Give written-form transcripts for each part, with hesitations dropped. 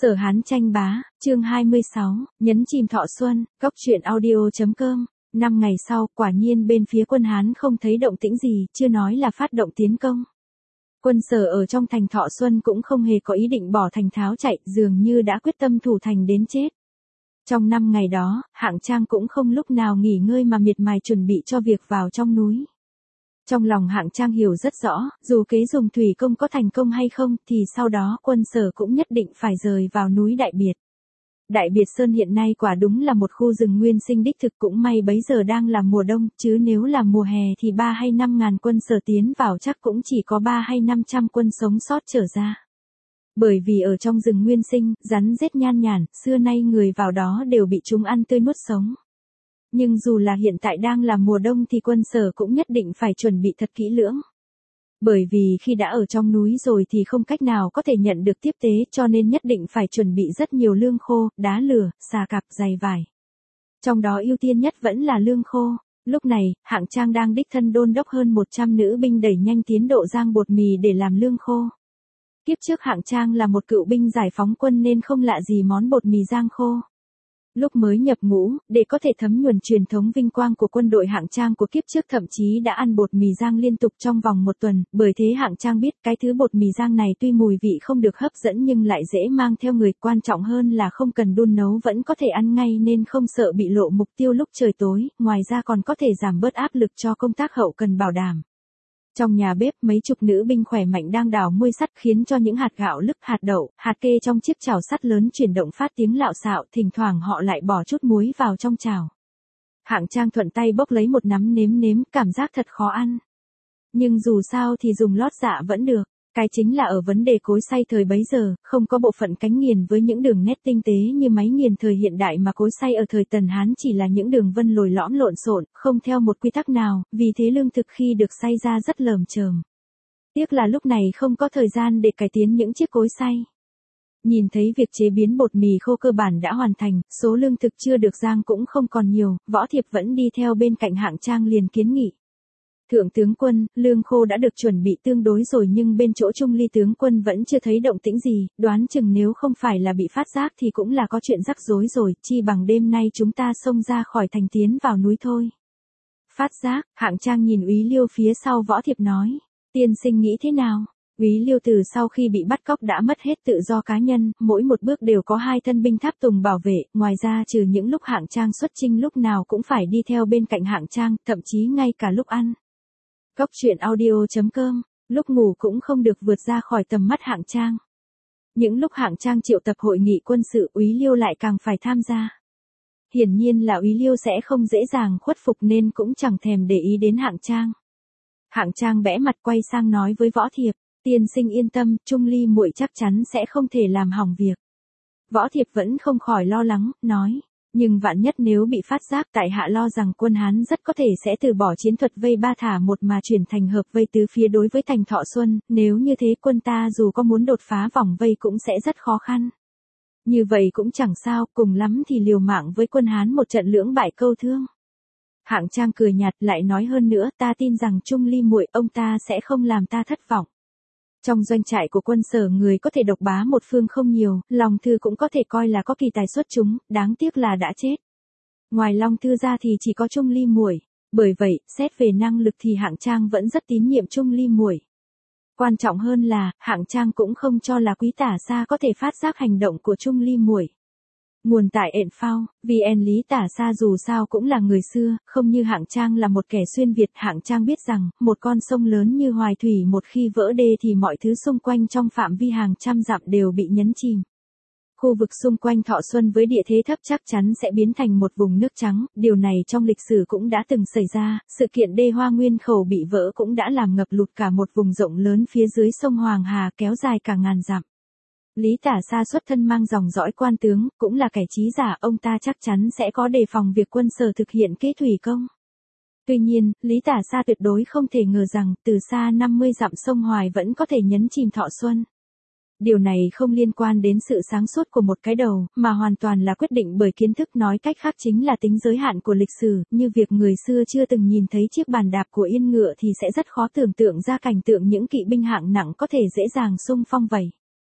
Sở Hán tranh bá, chương 26, nhấn chìm thọ xuân, góc truyện audio.com. 5 ngày sau, quả nhiên bên phía quân Hán không thấy động tĩnh gì, chưa nói là phát động tiến công. Quân Sở ở trong thành Thọ Xuân cũng không hề có ý định bỏ thành tháo chạy, dường như đã quyết tâm thủ thành đến chết. Trong 5 ngày đó, Hạng Trang cũng không lúc nào nghỉ ngơi mà miệt mài chuẩn bị cho việc vào trong núi. Trong lòng Hạng Trang hiểu rất rõ, dù kế dùng thủy công có thành công hay không, thì sau đó quân Sở cũng nhất định phải rời vào núi Đại Biệt. Đại Biệt Sơn hiện nay quả đúng là một khu rừng nguyên sinh đích thực, cũng may bấy giờ đang là mùa đông, chứ nếu là mùa hè thì 3 hay 5 ngàn quân Sở tiến vào chắc cũng chỉ có 3 hay 500 quân sống sót trở ra. Bởi vì ở trong rừng nguyên sinh, rắn rết nhan nhản, xưa nay người vào đó đều bị chúng ăn tươi nuốt sống. Nhưng dù là hiện tại đang là mùa đông thì quân Sở cũng nhất định phải chuẩn bị thật kỹ lưỡng. Bởi vì khi đã ở trong núi rồi thì không cách nào có thể nhận được tiếp tế, cho nên nhất định phải chuẩn bị rất nhiều lương khô, đá lửa, xà cạp, giày vải. Trong đó ưu tiên nhất vẫn là lương khô. Lúc này, Hạng Trang đang đích thân đôn đốc hơn 100 nữ binh đẩy nhanh tiến độ rang bột mì để làm lương khô. Kiếp trước Hạng Trang là một cựu binh giải phóng quân nên không lạ gì món bột mì rang khô. Lúc mới nhập ngũ, để có thể thấm nhuần truyền thống vinh quang của quân đội Hạng Trang của kiếp trước thậm chí đã ăn bột mì rang liên tục trong vòng 1 tuần, bởi thế Hạng Trang biết cái thứ bột mì rang này tuy mùi vị không được hấp dẫn nhưng lại dễ mang theo người, quan trọng hơn là không cần đun nấu vẫn có thể ăn ngay nên không sợ bị lộ mục tiêu lúc trời tối, ngoài ra còn có thể giảm bớt áp lực cho công tác hậu cần bảo đảm. Trong nhà bếp mấy chục nữ binh khỏe mạnh đang đào muôi sắt khiến cho những hạt gạo lứt, hạt đậu, hạt kê trong chiếc chảo sắt lớn chuyển động phát tiếng lạo xạo, thỉnh thoảng họ lại bỏ chút muối vào trong chảo. Hạng Trang thuận tay bốc lấy một nắm nếm nếm, cảm giác thật khó ăn. Nhưng dù sao thì dùng lót dạ vẫn được. Cái chính là ở vấn đề cối xay thời bấy giờ, không có bộ phận cánh nghiền với những đường nét tinh tế như máy nghiền thời hiện đại mà cối xay ở thời Tần Hán chỉ là những đường vân lồi lõm lộn xộn, không theo một quy tắc nào, vì thế lương thực khi được xay ra rất lởm chởm. Tiếc là lúc này không có thời gian để cải tiến những chiếc cối xay. Nhìn thấy việc chế biến bột mì khô cơ bản đã hoàn thành, số lương thực chưa được rang cũng không còn nhiều, Võ Thiệp vẫn đi theo bên cạnh Hạng Trang liền kiến nghị. Thượng tướng quân, lương khô đã được chuẩn bị tương đối rồi nhưng bên chỗ Trung Ly tướng quân vẫn chưa thấy động tĩnh gì, đoán chừng nếu không phải là bị phát giác thì cũng là có chuyện rắc rối rồi, chi bằng đêm nay chúng ta xông ra khỏi thành tiến vào núi thôi. Phát giác, Hạng Trang nhìn Úy Liêu phía sau Võ Thiệp nói, tiên sinh nghĩ thế nào? Úy Liêu từ sau khi bị bắt cóc đã mất hết tự do cá nhân, mỗi một bước đều có 2 thân binh tháp tùng bảo vệ, ngoài ra trừ những lúc Hạng Trang xuất chinh lúc nào cũng phải đi theo bên cạnh Hạng Trang, thậm chí ngay cả lúc ăn. Góc truyện audio.com, lúc ngủ cũng không được vượt ra khỏi tầm mắt Hạng Trang. Những lúc Hạng Trang triệu tập hội nghị quân sự, Úy Liêu lại càng phải tham gia. Hiển nhiên là Úy Liêu sẽ không dễ dàng khuất phục nên cũng chẳng thèm để ý đến Hạng Trang. Hạng Trang bẽ mặt quay sang nói với Võ Thiệp, tiên sinh yên tâm, Trung Ly muội chắc chắn sẽ không thể làm hỏng việc. Võ Thiệp vẫn không khỏi lo lắng, nói. Nhưng vạn nhất nếu bị phát giác, tại hạ lo rằng quân Hán rất có thể sẽ từ bỏ chiến thuật vây 3 thả 1 mà chuyển thành hợp vây tứ phía đối với thành Thọ Xuân, nếu như thế quân ta dù có muốn đột phá vòng vây cũng sẽ rất khó khăn. Như vậy cũng chẳng sao, cùng lắm thì liều mạng với quân Hán một trận lưỡng bại câu thương. Hạng Trang cười nhạt lại nói hơn nữa, ta tin rằng Trung Ly muội ông ta sẽ không làm ta thất vọng. Trong doanh trại của quân Sở người có thể độc bá một phương không nhiều, Long Thư cũng có thể coi là có kỳ tài xuất chúng, đáng tiếc là đã chết. Ngoài Long Thư ra thì chỉ có Trung Ly muội, bởi vậy, xét về năng lực thì Hạng Trang vẫn rất tín nhiệm Trung Ly muội. Quan trọng hơn là, Hạng Trang cũng không cho là Quý Tả Xa có thể phát giác hành động của Trung Ly muội. Nguồn tại ện phao, VN Lý Tả Xa dù sao cũng là người xưa, không như Hạng Trang là một kẻ xuyên Việt. Hạng Trang biết rằng, một con sông lớn như Hoài Thủy một khi vỡ đê thì mọi thứ xung quanh trong phạm vi hàng trăm dặm đều bị nhấn chìm. Khu vực xung quanh Thọ Xuân với địa thế thấp chắc chắn sẽ biến thành một vùng nước trắng, điều này trong lịch sử cũng đã từng xảy ra, sự kiện đê Hoa Nguyên Khẩu bị vỡ cũng đã làm ngập lụt cả một vùng rộng lớn phía dưới sông Hoàng Hà kéo dài cả ngàn dặm. Lý Tả Xa xuất thân mang dòng dõi quan tướng, cũng là kẻ trí giả, ông ta chắc chắn sẽ có đề phòng việc quân Sở thực hiện kế thủy công. Tuy nhiên, Lý Tả Xa tuyệt đối không thể ngờ rằng, từ xa 50 dặm sông Hoài vẫn có thể nhấn chìm Thọ Xuân. Điều này không liên quan đến sự sáng suốt của một cái đầu, mà hoàn toàn là quyết định bởi kiến thức, nói cách khác chính là tính giới hạn của lịch sử, như việc người xưa chưa từng nhìn thấy chiếc bàn đạp của yên ngựa thì sẽ rất khó tưởng tượng ra cảnh tượng những kỵ binh hạng nặng có thể dễ dàng xung phong vậy.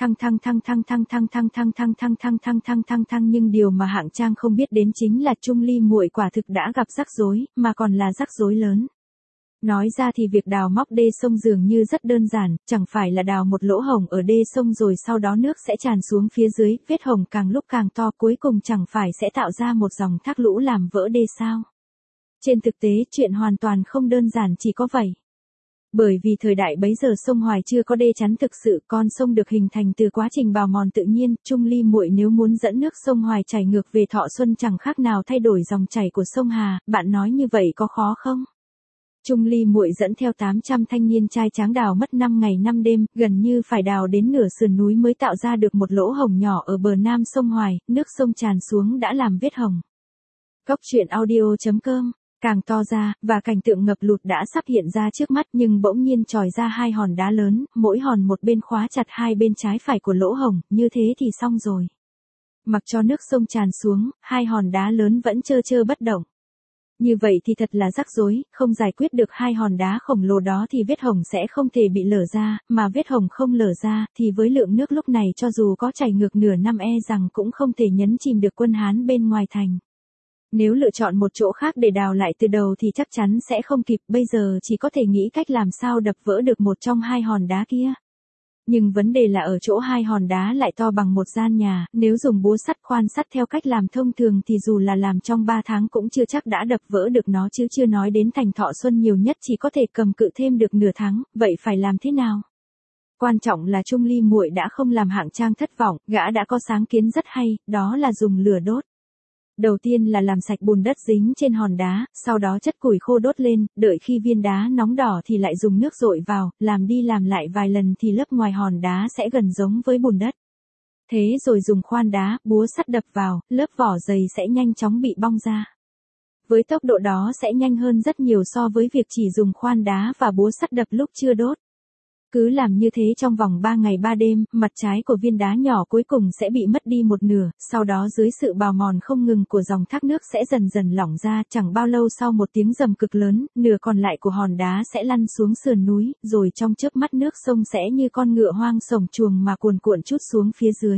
Thăng nhưng điều mà Hạng Trang không biết đến chính là Trung Ly muội quả thực đã gặp rắc rối, mà còn là rắc rối lớn. Nói ra thì việc đào móc đê sông dường như rất đơn giản, chẳng phải là đào một lỗ hổng ở đê sông rồi sau đó nước sẽ tràn xuống phía dưới, vết hổng càng lúc càng to cuối cùng chẳng phải sẽ tạo ra một dòng thác lũ làm vỡ đê sao. Trên thực tế chuyện hoàn toàn không đơn giản chỉ có vậy. Bởi vì thời đại bấy giờ sông Hoài chưa có đê chắn thực sự, con sông được hình thành từ quá trình bào mòn tự nhiên, Trung Ly muội nếu muốn dẫn nước sông Hoài chảy ngược về Thọ Xuân chẳng khác nào thay đổi dòng chảy của sông Hà, bạn nói như vậy có khó không? Trung Ly muội dẫn theo 800 thanh niên trai tráng đào mất 5 ngày 5 đêm, gần như phải đào đến nửa sườn núi mới tạo ra được một lỗ hổng nhỏ ở bờ nam sông Hoài, nước sông tràn xuống đã làm vết hổng. Cốc truyện audio.com càng to ra, và cảnh tượng ngập lụt đã sắp hiện ra trước mắt nhưng bỗng nhiên trồi ra hai hòn đá lớn, mỗi hòn một bên khóa chặt hai bên trái phải của lỗ hổng, như thế thì xong rồi. Mặc cho nước sông tràn xuống, hai hòn đá lớn vẫn trơ trơ bất động. Như vậy thì thật là rắc rối, không giải quyết được hai hòn đá khổng lồ đó thì vết hổng sẽ không thể bị lở ra, mà vết hổng không lở ra thì với lượng nước lúc này cho dù có chảy ngược nửa năm rằng cũng không thể nhấn chìm được quân Hán bên ngoài thành. Nếu lựa chọn một chỗ khác để đào lại từ đầu thì chắc chắn sẽ không kịp, bây giờ chỉ có thể nghĩ cách làm sao đập vỡ được một trong hai hòn đá kia. Nhưng vấn đề là ở chỗ hai hòn đá lại to bằng một gian nhà, nếu dùng búa sắt khoan sắt theo cách làm thông thường thì dù là làm trong 3 tháng cũng chưa chắc đã đập vỡ được nó chứ chưa nói đến thành Thọ Xuân nhiều nhất chỉ có thể cầm cự thêm được nửa tháng, vậy phải làm thế nào? Quan trọng là Trung Ly muội đã không làm Hạng Trang thất vọng, gã đã có sáng kiến rất hay, đó là dùng lửa đốt. Đầu tiên là làm sạch bùn đất dính trên hòn đá, sau đó chất củi khô đốt lên, đợi khi viên đá nóng đỏ thì lại dùng nước dội vào, làm đi làm lại vài lần thì lớp ngoài hòn đá sẽ gần giống với bùn đất. Thế rồi dùng khoan đá, búa sắt đập vào, lớp vỏ dày sẽ nhanh chóng bị bong ra. Với tốc độ đó sẽ nhanh hơn rất nhiều so với việc chỉ dùng khoan đá và búa sắt đập lúc chưa đốt. Cứ làm như thế trong vòng 3 ngày 3 đêm, mặt trái của viên đá nhỏ cuối cùng sẽ bị mất đi một nửa, sau đó dưới sự bào mòn không ngừng của dòng thác nước sẽ dần dần lỏng ra, chẳng bao lâu sau một tiếng rầm cực lớn, nửa còn lại của hòn đá sẽ lăn xuống sườn núi, rồi trong chớp mắt nước sông sẽ như con ngựa hoang sổng chuồng mà cuồn cuộn trút xuống phía dưới.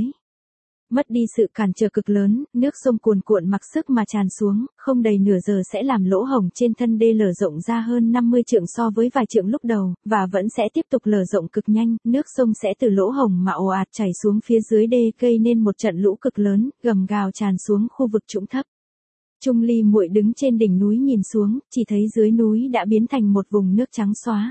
Mất đi sự cản trở cực lớn, nước sông cuồn cuộn mặc sức mà tràn xuống, không đầy nửa giờ sẽ làm lỗ hổng trên thân đê lở rộng ra hơn 50 trượng so với vài trượng lúc đầu, và vẫn sẽ tiếp tục lở rộng cực nhanh, nước sông sẽ từ lỗ hổng mà ồ ạt chảy xuống phía dưới đê gây nên một trận lũ cực lớn, gầm gào tràn xuống khu vực trũng thấp. Trung Ly muội đứng trên đỉnh núi nhìn xuống, chỉ thấy dưới núi đã biến thành một vùng nước trắng xóa.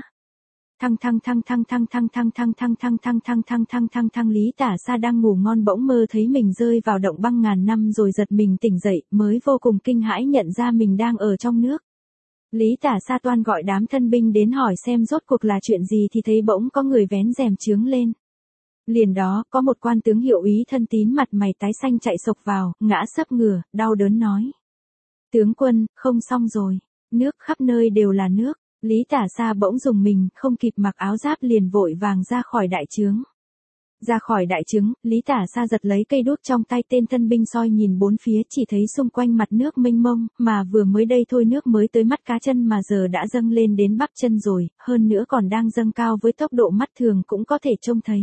Lý Tả Sa đang ngủ ngon bỗng mơ thấy mình rơi vào động băng ngàn năm rồi giật mình tỉnh dậy, mới vô cùng kinh hãi nhận ra mình đang ở trong nước. Lý Tả Sa toan gọi đám thân binh đến hỏi xem rốt cuộc là chuyện gì thì thấy bỗng có người vén rèm chướng lên. Liền đó, có một quan tướng hiệu úy thân tín mặt mày tái xanh chạy sộc vào, ngã sấp ngửa, đau đớn nói: "Tướng quân, không xong rồi, nước khắp nơi đều là nước." Lý Tả Sa bỗng dùng mình, không kịp mặc áo giáp liền vội vàng ra khỏi đại trướng. Ra khỏi đại trướng, Lý Tả Sa giật lấy cây đuốc trong tay tên thân binh soi nhìn bốn phía chỉ thấy xung quanh mặt nước mênh mông, mà vừa mới đây thôi nước mới tới mắt cá chân mà giờ đã dâng lên đến bắp chân rồi, hơn nữa còn đang dâng cao với tốc độ mắt thường cũng có thể trông thấy.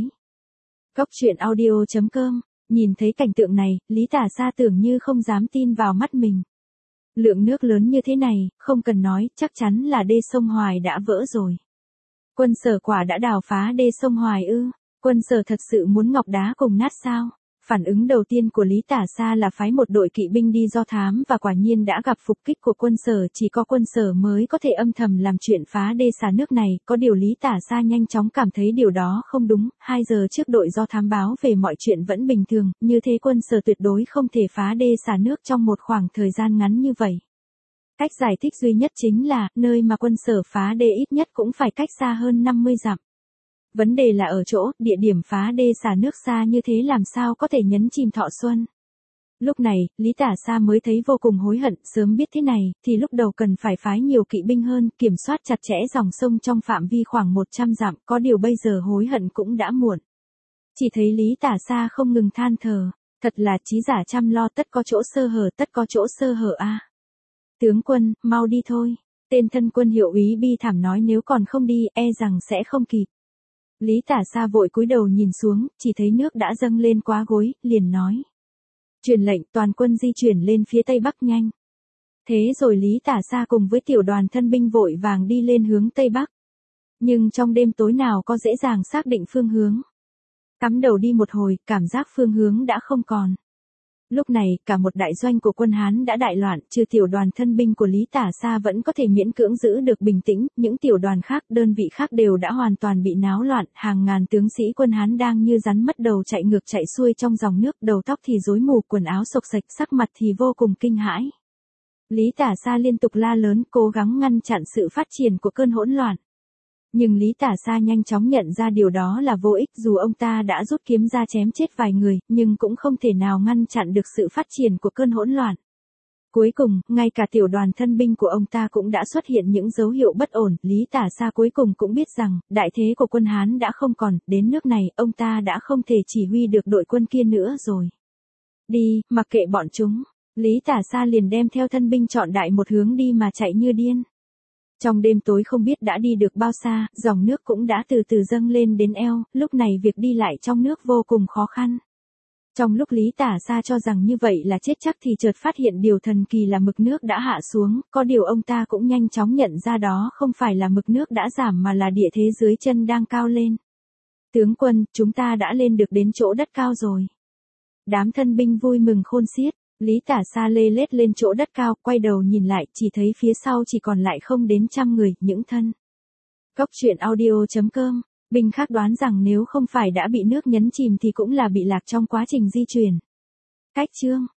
Cốc truyện audio.com, nhìn thấy cảnh tượng này, Lý Tả Sa tưởng như không dám tin vào mắt mình. Lượng nước lớn như thế này, không cần nói, chắc chắn là đê sông Hoài đã vỡ rồi. Quân Sở quả đã đào phá đê sông Hoài ư? Quân Sở thật sự muốn ngọc đá cùng nát sao? Phản ứng đầu tiên của Lý Tả Sa là phái một đội kỵ binh đi do thám và quả nhiên đã gặp phục kích của Quân Sở, chỉ có Quân Sở mới có thể âm thầm làm chuyện phá đê xả nước này, có điều Lý Tả Sa nhanh chóng cảm thấy điều đó không đúng, 2 giờ trước đội do thám báo về mọi chuyện vẫn bình thường, như thế Quân Sở tuyệt đối không thể phá đê xả nước trong một khoảng thời gian ngắn như vậy. Cách giải thích duy nhất chính là, nơi mà Quân Sở phá đê ít nhất cũng phải cách xa hơn 50 dặm. Vấn đề là ở chỗ, địa điểm phá đê xả nước xa như thế làm sao có thể nhấn chìm Thọ Xuân. Lúc này, Lý Tả Sa mới thấy vô cùng hối hận, sớm biết thế này, thì lúc đầu cần phải phái nhiều kỵ binh hơn, kiểm soát chặt chẽ dòng sông trong phạm vi khoảng 100 dặm, có điều bây giờ hối hận cũng đã muộn. Chỉ thấy Lý Tả Sa không ngừng than thở, thật là trí giả chăm lo tất có chỗ sơ hở, tất có chỗ sơ hở a. Tướng quân, mau đi thôi. Tên thân quân hiệu úy bi thảm nói nếu còn không đi, e rằng sẽ không kịp. Lý Tả Sa vội cúi đầu nhìn xuống, chỉ thấy nước đã dâng lên quá gối, liền nói. Truyền lệnh toàn quân di chuyển lên phía tây bắc nhanh. Thế rồi Lý Tả Sa cùng với tiểu đoàn thân binh vội vàng đi lên hướng tây bắc. Nhưng trong đêm tối nào có dễ dàng xác định phương hướng. Cắm đầu đi một hồi, cảm giác phương hướng đã không còn. Lúc này, cả một đại doanh của quân Hán đã đại loạn, trừ tiểu đoàn thân binh của Lý Tả Sa vẫn có thể miễn cưỡng giữ được bình tĩnh, những tiểu đoàn khác, đơn vị khác đều đã hoàn toàn bị náo loạn, hàng ngàn tướng sĩ quân Hán đang như rắn mất đầu chạy ngược chạy xuôi trong dòng nước, đầu tóc thì rối mù, quần áo xộc xệch, sắc mặt thì vô cùng kinh hãi. Lý Tả Sa liên tục la lớn, cố gắng ngăn chặn sự phát triển của cơn hỗn loạn. Nhưng Lý Tả Sa nhanh chóng nhận ra điều đó là vô ích, dù ông ta đã rút kiếm ra chém chết vài người, nhưng cũng không thể nào ngăn chặn được sự phát triển của cơn hỗn loạn. Cuối cùng, ngay cả tiểu đoàn thân binh của ông ta cũng đã xuất hiện những dấu hiệu bất ổn, Lý Tả Sa cuối cùng cũng biết rằng, đại thế của quân Hán đã không còn, đến nước này, ông ta đã không thể chỉ huy được đội quân kia nữa rồi. Đi, mặc kệ bọn chúng, Lý Tả Sa liền đem theo thân binh chọn đại một hướng đi mà chạy như điên. Trong đêm tối không biết đã đi được bao xa, dòng nước cũng đã từ từ dâng lên đến eo, lúc này việc đi lại trong nước vô cùng khó khăn. Trong lúc Lý Tả Sa cho rằng như vậy là chết chắc thì chợt phát hiện điều thần kỳ là mực nước đã hạ xuống, có điều ông ta cũng nhanh chóng nhận ra đó không phải là mực nước đã giảm mà là địa thế dưới chân đang cao lên. Tướng quân, chúng ta đã lên được đến chỗ đất cao rồi. Đám thân binh vui mừng khôn xiết. Lý Tả Sa lê lết lên chỗ đất cao, quay đầu nhìn lại, chỉ thấy phía sau chỉ còn lại không đến 100 người, những thân. Cốc truyện audio.com, binh khác đoán rằng nếu không phải đã bị nước nhấn chìm thì cũng là bị lạc trong quá trình di chuyển. Cách chương